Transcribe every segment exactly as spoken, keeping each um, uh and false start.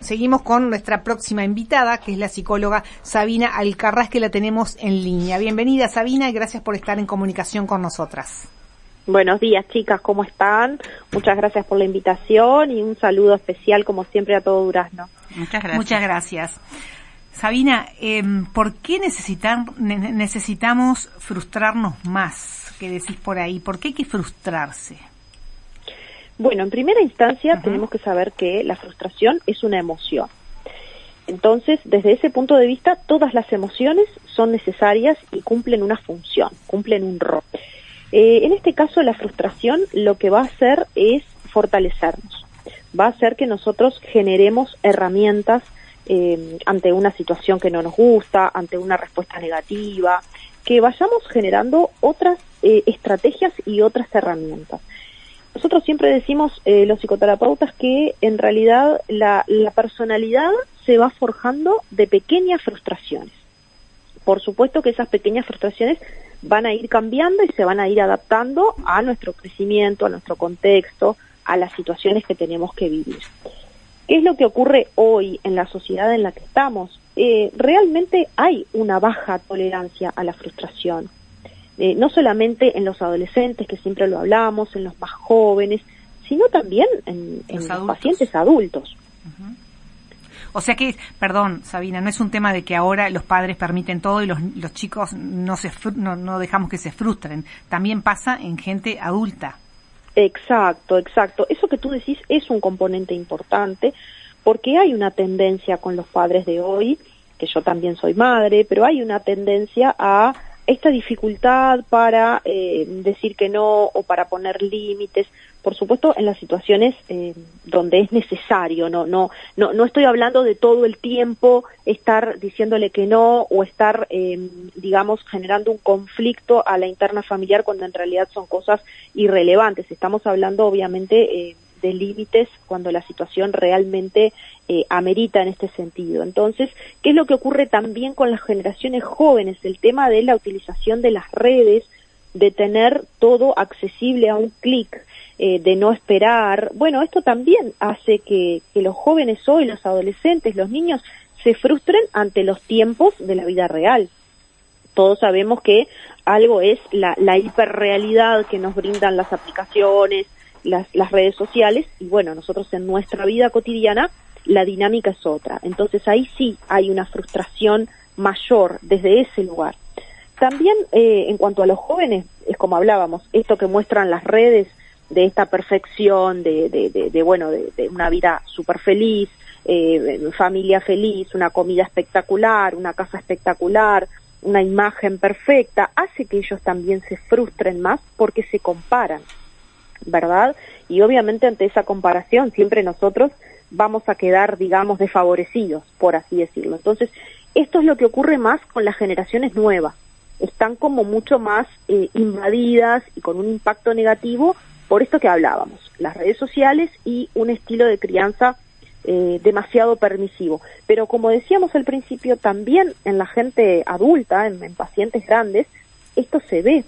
seguimos con nuestra próxima invitada, que es la psicóloga Sabina Alcarrás, que la tenemos en línea. Bienvenida, Sabina, y gracias por estar en comunicación con nosotras. Buenos días, chicas, ¿cómo están? Muchas gracias por la invitación y un saludo especial, como siempre, a todo Durazno. Muchas gracias. Muchas gracias. Sabina, eh, ¿por qué necesitan, ne- necesitamos frustrarnos más? ¿Qué decís por ahí? ¿Por qué hay que frustrarse? Bueno, en primera instancia Uh-huh. tenemos que saber que la frustración es una emoción. Entonces, desde ese punto de vista, todas las emociones son necesarias y cumplen una función, cumplen un rol. Eh, en este caso, la frustración lo que va a hacer es fortalecernos. Va a hacer que nosotros generemos herramientas eh, ante una situación que no nos gusta, ante una respuesta negativa, que vayamos generando otras eh, estrategias y otras herramientas. Nosotros siempre decimos, eh, los psicoterapeutas, que en realidad la, la personalidad se va forjando de pequeñas frustraciones. Por supuesto que esas pequeñas frustraciones van a ir cambiando y se van a ir adaptando a nuestro crecimiento, a nuestro contexto, a las situaciones que tenemos que vivir. ¿Qué es lo que ocurre hoy en la sociedad en la que estamos? Eh, realmente hay una baja tolerancia a la frustración. Eh, no solamente en los adolescentes, que siempre lo hablamos, en los más jóvenes, sino también en, en los, los pacientes adultos. Uh-huh. O sea que, perdón, Sabina, no es un tema de que ahora los padres permiten todo y los, los chicos no, se, no, no dejamos que se frustren. También pasa en gente adulta. Exacto, exacto. Eso que tú decís es un componente importante, porque hay una tendencia con los padres de hoy, que yo también soy madre, pero hay una tendencia a esta dificultad para eh, decir que no o para poner límites, por supuesto en las situaciones eh, donde es necesario. No, no, no, no estoy hablando de todo el tiempo estar diciéndole que no o estar, eh, digamos, generando un conflicto a la interna familiar cuando en realidad son cosas irrelevantes. Estamos hablando, obviamente, eh, de límites cuando la situación realmente eh, amerita en este sentido. Entonces, ¿qué es lo que ocurre también con las generaciones jóvenes? El tema de la utilización de las redes, de tener todo accesible a un clic, eh, de no esperar. Bueno, esto también hace que, que los jóvenes hoy, los adolescentes, los niños, se frustren ante los tiempos de la vida real. Todos sabemos que algo es la, la hiperrealidad que nos brindan las aplicaciones, Las, las redes sociales, y bueno, nosotros en nuestra vida cotidiana la dinámica es otra. Entonces ahí sí hay una frustración mayor desde ese lugar. También eh, en cuanto a los jóvenes, es como hablábamos, esto que muestran las redes de esta perfección, de, de, de, de bueno, de, de una vida súper feliz, eh, familia feliz, una comida espectacular, una casa espectacular, una imagen perfecta, hace que ellos también se frustren más porque se comparan, ¿verdad? Y obviamente ante esa comparación siempre nosotros vamos a quedar, digamos, desfavorecidos, por así decirlo. Entonces, esto es lo que ocurre más con las generaciones nuevas. Están como mucho más eh, invadidas y con un impacto negativo por esto que hablábamos, las redes sociales y un estilo de crianza eh, demasiado permisivo. Pero como decíamos al principio, también en la gente adulta, en, en pacientes grandes, esto se ve.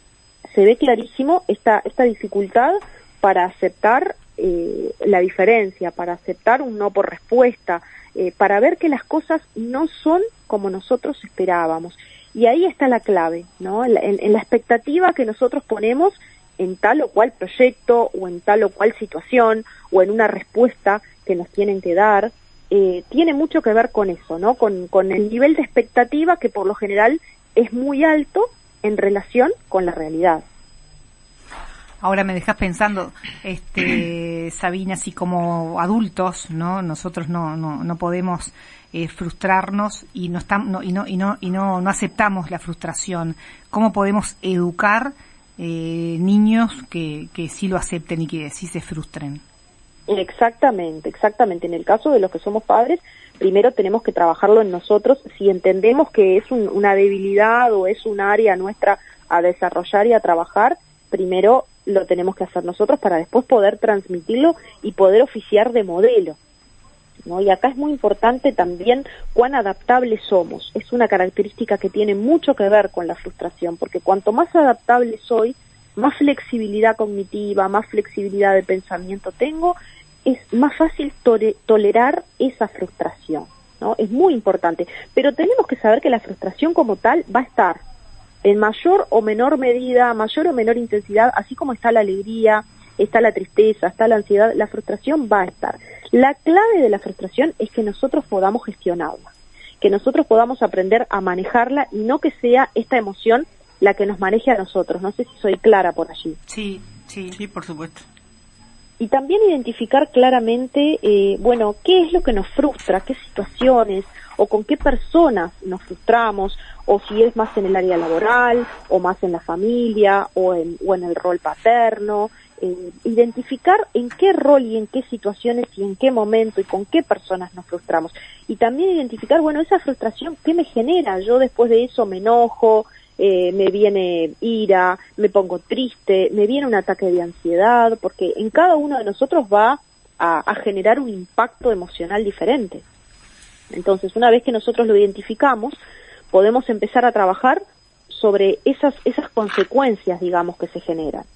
Se ve clarísimo esta, esta dificultad para aceptar eh, la diferencia, para aceptar un no por respuesta, eh, para ver que las cosas no son como nosotros esperábamos. Y ahí está la clave, ¿no? En, en la expectativa que nosotros ponemos en tal o cual proyecto, o en tal o cual situación, o en una respuesta que nos tienen que dar, eh, tiene mucho que ver con eso, ¿no? Con, con el nivel de expectativa que por lo general es muy alto en relación con la realidad. Ahora me dejas pensando, este, Sabina, si como adultos, ¿no? Nosotros no, no, no podemos eh, frustrarnos y no estamos, no, y no, y no, y no, no aceptamos la frustración. ¿Cómo podemos educar eh, niños que, que sí lo acepten y que sí se frustren? Exactamente, exactamente. En el caso de los que somos padres, primero tenemos que trabajarlo en nosotros. Si entendemos que es un, una debilidad o es un área nuestra a desarrollar y a trabajar, primero lo tenemos que hacer nosotros para después poder transmitirlo y poder oficiar de modelo, ¿no? Y acá es muy importante también cuán adaptables somos. Es una característica que tiene mucho que ver con la frustración, porque cuanto más adaptable soy, más flexibilidad cognitiva, más flexibilidad de pensamiento tengo, es más fácil tole- tolerar esa frustración, ¿no? Es muy importante, pero tenemos que saber que la frustración como tal va a estar en mayor o menor medida, mayor o menor intensidad, así como está la alegría, está la tristeza, está la ansiedad, la frustración va a estar. La clave de la frustración es que nosotros podamos gestionarla, que nosotros podamos aprender a manejarla y no que sea esta emoción la que nos maneje a nosotros. No sé si soy clara por allí. Sí, sí. Sí, por supuesto. Y también identificar claramente, eh, bueno, qué es lo que nos frustra, qué situaciones o con qué personas nos frustramos, o si es más en el área laboral, o más en la familia, o en, o en el rol paterno. Eh, identificar en qué rol y en qué situaciones y en qué momento y con qué personas nos frustramos. Y también identificar, bueno, esa frustración, ¿qué me genera? Yo después de eso me enojo, eh, me viene ira, me pongo triste, me viene un ataque de ansiedad, porque en cada uno de nosotros va a, a generar un impacto emocional diferente. Entonces, una vez que nosotros lo identificamos, podemos empezar a trabajar sobre esas, esas consecuencias, digamos, que se generan.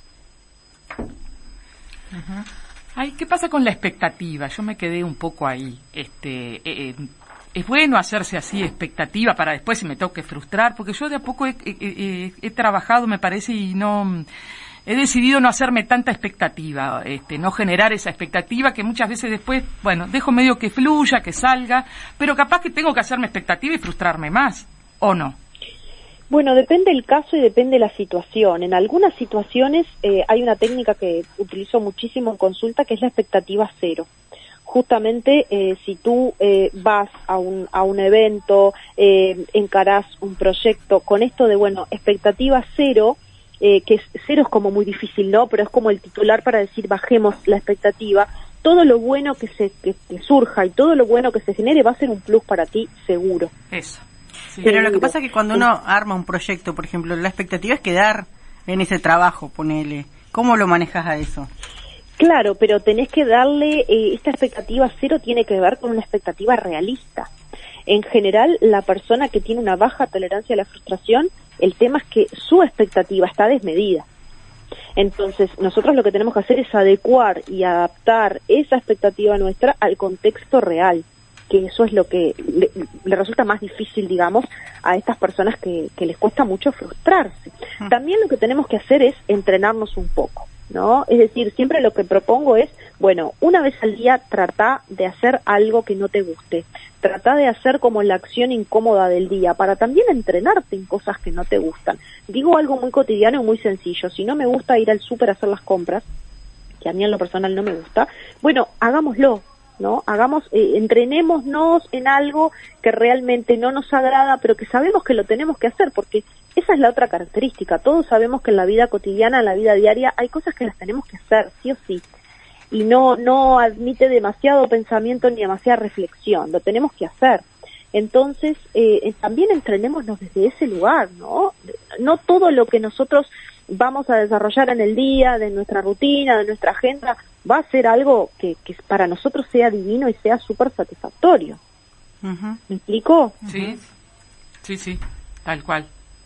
Uh-huh. Ay, ¿qué pasa con la expectativa? Yo me quedé un poco ahí. Este, eh, eh, es bueno hacerse así expectativa para después si me toque frustrar, porque yo de a poco he, he, he, he trabajado, me parece, y no he decidido no hacerme tanta expectativa, este, no generar esa expectativa que muchas veces después, bueno, dejo medio que fluya, que salga, pero capaz que tengo que hacerme expectativa y frustrarme más, ¿o no? Bueno, depende el caso y depende la situación. En algunas situaciones eh, hay una técnica que utilizo muchísimo en consulta, que es la expectativa cero. Justamente eh, si tú eh, vas a un, a un evento, eh, encarás un proyecto con esto de, bueno, expectativa cero, eh, que es, cero es como muy difícil, ¿no? Pero es como el titular para decir bajemos la expectativa. Todo lo bueno que se que, que surja y todo lo bueno que se genere va a ser un plus para ti, seguro. Eso. Sí. Pero lo que pasa es que cuando uno arma un proyecto, por ejemplo, la expectativa es quedar en ese trabajo, ponele. ¿Cómo lo manejas a eso? Claro, pero tenés que darle, eh, esta expectativa cero tiene que ver con una expectativa realista. En general, la persona que tiene una baja tolerancia a la frustración, el tema es que su expectativa está desmedida. Entonces, nosotros lo que tenemos que hacer es adecuar y adaptar esa expectativa nuestra al contexto real, que eso es lo que le, le resulta más difícil, digamos, a estas personas que, que les cuesta mucho frustrarse. También lo que tenemos que hacer es entrenarnos un poco, ¿no? Es decir, siempre lo que propongo es, bueno, una vez al día trata de hacer algo que no te guste, trata de hacer como la acción incómoda del día, para también entrenarte en cosas que no te gustan. Digo algo muy cotidiano y muy sencillo, si no me gusta ir al súper a hacer las compras, que a mí en lo personal no me gusta, bueno, hagámoslo, ¿no? Hagamos, eh, entrenémonos en algo que realmente no nos agrada, pero que sabemos que lo tenemos que hacer, porque esa es la otra característica. Todos sabemos que en la vida cotidiana, en la vida diaria, hay cosas que las tenemos que hacer, sí o sí, y no, no admite demasiado pensamiento ni demasiada reflexión, lo tenemos que hacer. Entonces, eh, también entrenémonos desde ese lugar, ¿no? No todo lo que nosotros vamos a desarrollar en el día, de nuestra rutina, de nuestra agenda, va a ser algo que, que para nosotros sea divino y sea súper satisfactorio. Uh-huh. ¿Me explico? Sí, sí, sí, tal cual.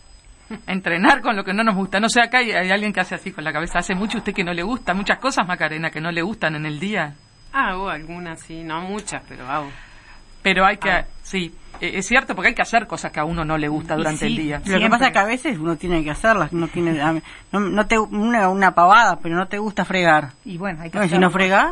Entrenar con lo que no nos gusta. No sé, acá hay, hay alguien que hace así con la cabeza. ¿Hace mucho usted que no le gusta? Muchas cosas, Macarena, que no le gustan en el día. Hago algunas, sí, no muchas, pero hago. Pero hay que, ah. sí, es cierto, porque hay que hacer cosas que a uno no le gusta durante sí, el día. Lo Siempre. que pasa es que a veces uno tiene que hacerlas, no tiene, no, no te una, una pavada, pero no te gusta fregar. Y bueno, hay que no, si no fregás.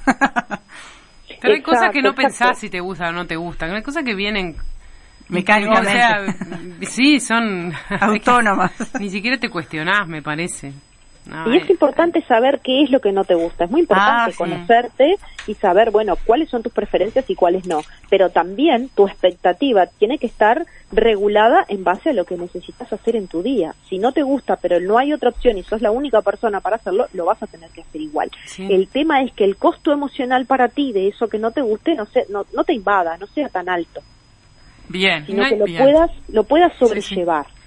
Pero hay exacto, cosas que no exacto. pensás si te gustan o no te gustan. Hay cosas que vienen mecánicamente. O sea, sí, son autónomas. Ni siquiera te cuestionás, me parece. No, y es importante saber qué es lo que no te gusta. Es muy importante ah, sí. conocerte y saber, bueno, cuáles son tus preferencias y cuáles no. Pero también tu expectativa tiene que estar regulada en base a lo que necesitas hacer en tu día. Si no te gusta, pero no hay otra opción y sos la única persona para hacerlo, lo vas a tener que hacer igual. Sí. El tema es que el costo emocional para ti de eso que no te guste no, se, no, no te invada, no sea tan alto. Bien. Sino no que lo bien. puedas, lo puedas sobrellevar. Sí, sí.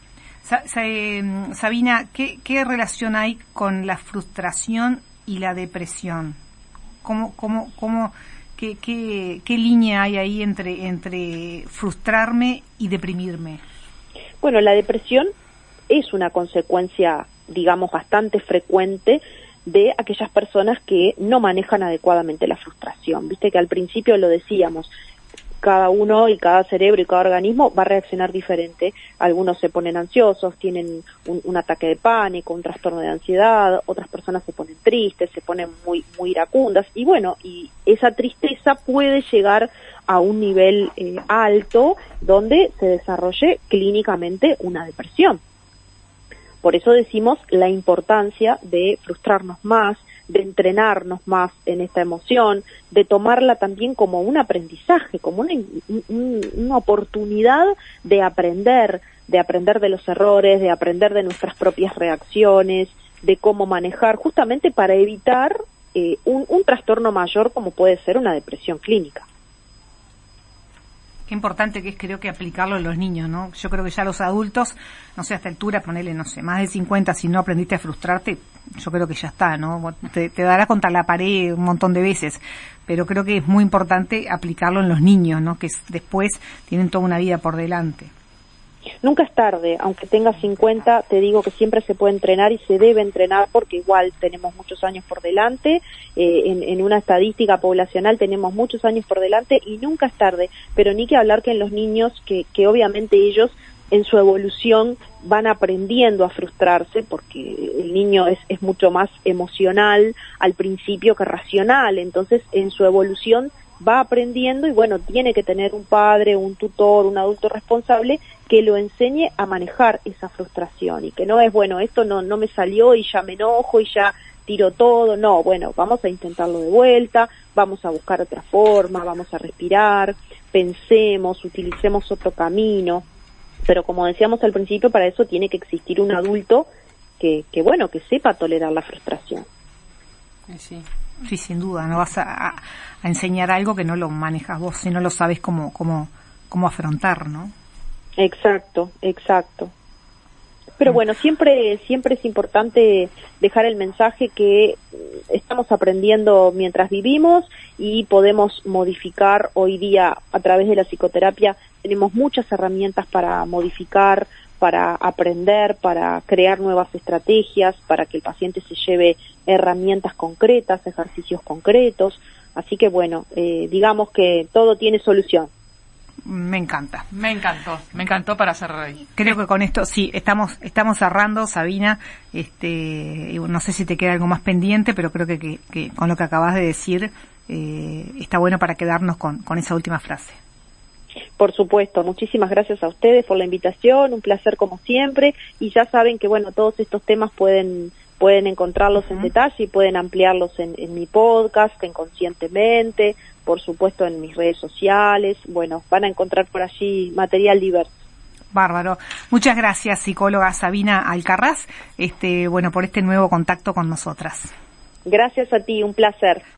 Sabina, ¿qué, ¿qué relación hay con la frustración y la depresión? ¿Cómo, cómo, cómo, qué, qué, qué línea hay ahí entre, entre frustrarme y deprimirme? Bueno, la depresión es una consecuencia, digamos, bastante frecuente de aquellas personas que no manejan adecuadamente la frustración. Viste que al principio lo decíamos, cada uno y cada cerebro y cada organismo va a reaccionar diferente. Algunos se ponen ansiosos, tienen un, un ataque de pánico, un trastorno de ansiedad, otras personas se ponen tristes, se ponen muy muy iracundas, y bueno, y esa tristeza puede llegar a un nivel eh, alto donde se desarrolle clínicamente una depresión. Por eso decimos la importancia de frustrarnos más, de entrenarnos más en esta emoción, de tomarla también como un aprendizaje, como una, un, una oportunidad de aprender, de aprender de los errores, de aprender de nuestras propias reacciones, de cómo manejar, justamente para evitar eh, un, un trastorno mayor como puede ser una depresión clínica. Qué importante que es, creo que aplicarlo en los niños, ¿no? Yo creo que ya los adultos, no sé, a esta altura, ponele, no sé, más de cincuenta, si no aprendiste a frustrarte, yo creo que ya está, ¿no? Te, te dará contra la pared un montón de veces, pero creo que es muy importante aplicarlo en los niños, ¿no? Que después tienen toda una vida por delante. Nunca es tarde, aunque tengas cincuenta, te digo que siempre se puede entrenar y se debe entrenar porque igual tenemos muchos años por delante, eh, en, en una estadística poblacional tenemos muchos años por delante y nunca es tarde, pero ni que hablar que en los niños, que, que obviamente ellos en su evolución van aprendiendo a frustrarse porque el niño es, es mucho más emocional al principio que racional, entonces en su evolución va aprendiendo y bueno, tiene que tener un padre, un tutor, un adulto responsable que lo enseñe a manejar esa frustración y que no es, bueno, esto no, no me salió y ya me enojo y ya tiro todo, no, bueno, vamos a intentarlo de vuelta, vamos a buscar otra forma, vamos a respirar, pensemos, utilicemos otro camino, pero como decíamos al principio, para eso tiene que existir un adulto que, que bueno, que sepa tolerar la frustración. Sí. Sí, sin duda, no vas a, a, a enseñar algo que no lo manejas vos, si no lo sabes cómo, cómo, cómo afrontar, ¿no? Exacto, exacto. Pero bueno, siempre, siempre es importante dejar el mensaje que estamos aprendiendo mientras vivimos y podemos modificar hoy día a través de la psicoterapia. Tenemos muchas herramientas para modificar, para aprender, para crear nuevas estrategias, para que el paciente se lleve herramientas concretas, ejercicios concretos. Así que bueno, eh, digamos que todo tiene solución. Me encanta. Me encantó, me encantó para cerrar ahí. Creo que con esto, sí, estamos estamos cerrando, Sabina. Este, no sé si te queda algo más pendiente, pero creo que, que, que con lo que acabas de decir, eh, está bueno para quedarnos con, con esa última frase. Por supuesto, muchísimas gracias a ustedes por la invitación, un placer como siempre, y ya saben que bueno, todos estos temas pueden pueden encontrarlos uh-huh. en detalle y pueden ampliarlos en, en mi podcast, en Conscientemente, por supuesto en mis redes sociales, bueno, van a encontrar por allí material diverso. Bárbaro. Muchas gracias, psicóloga Sabina Alcarrás, este, bueno, por este nuevo contacto con nosotras. Gracias a ti, un placer.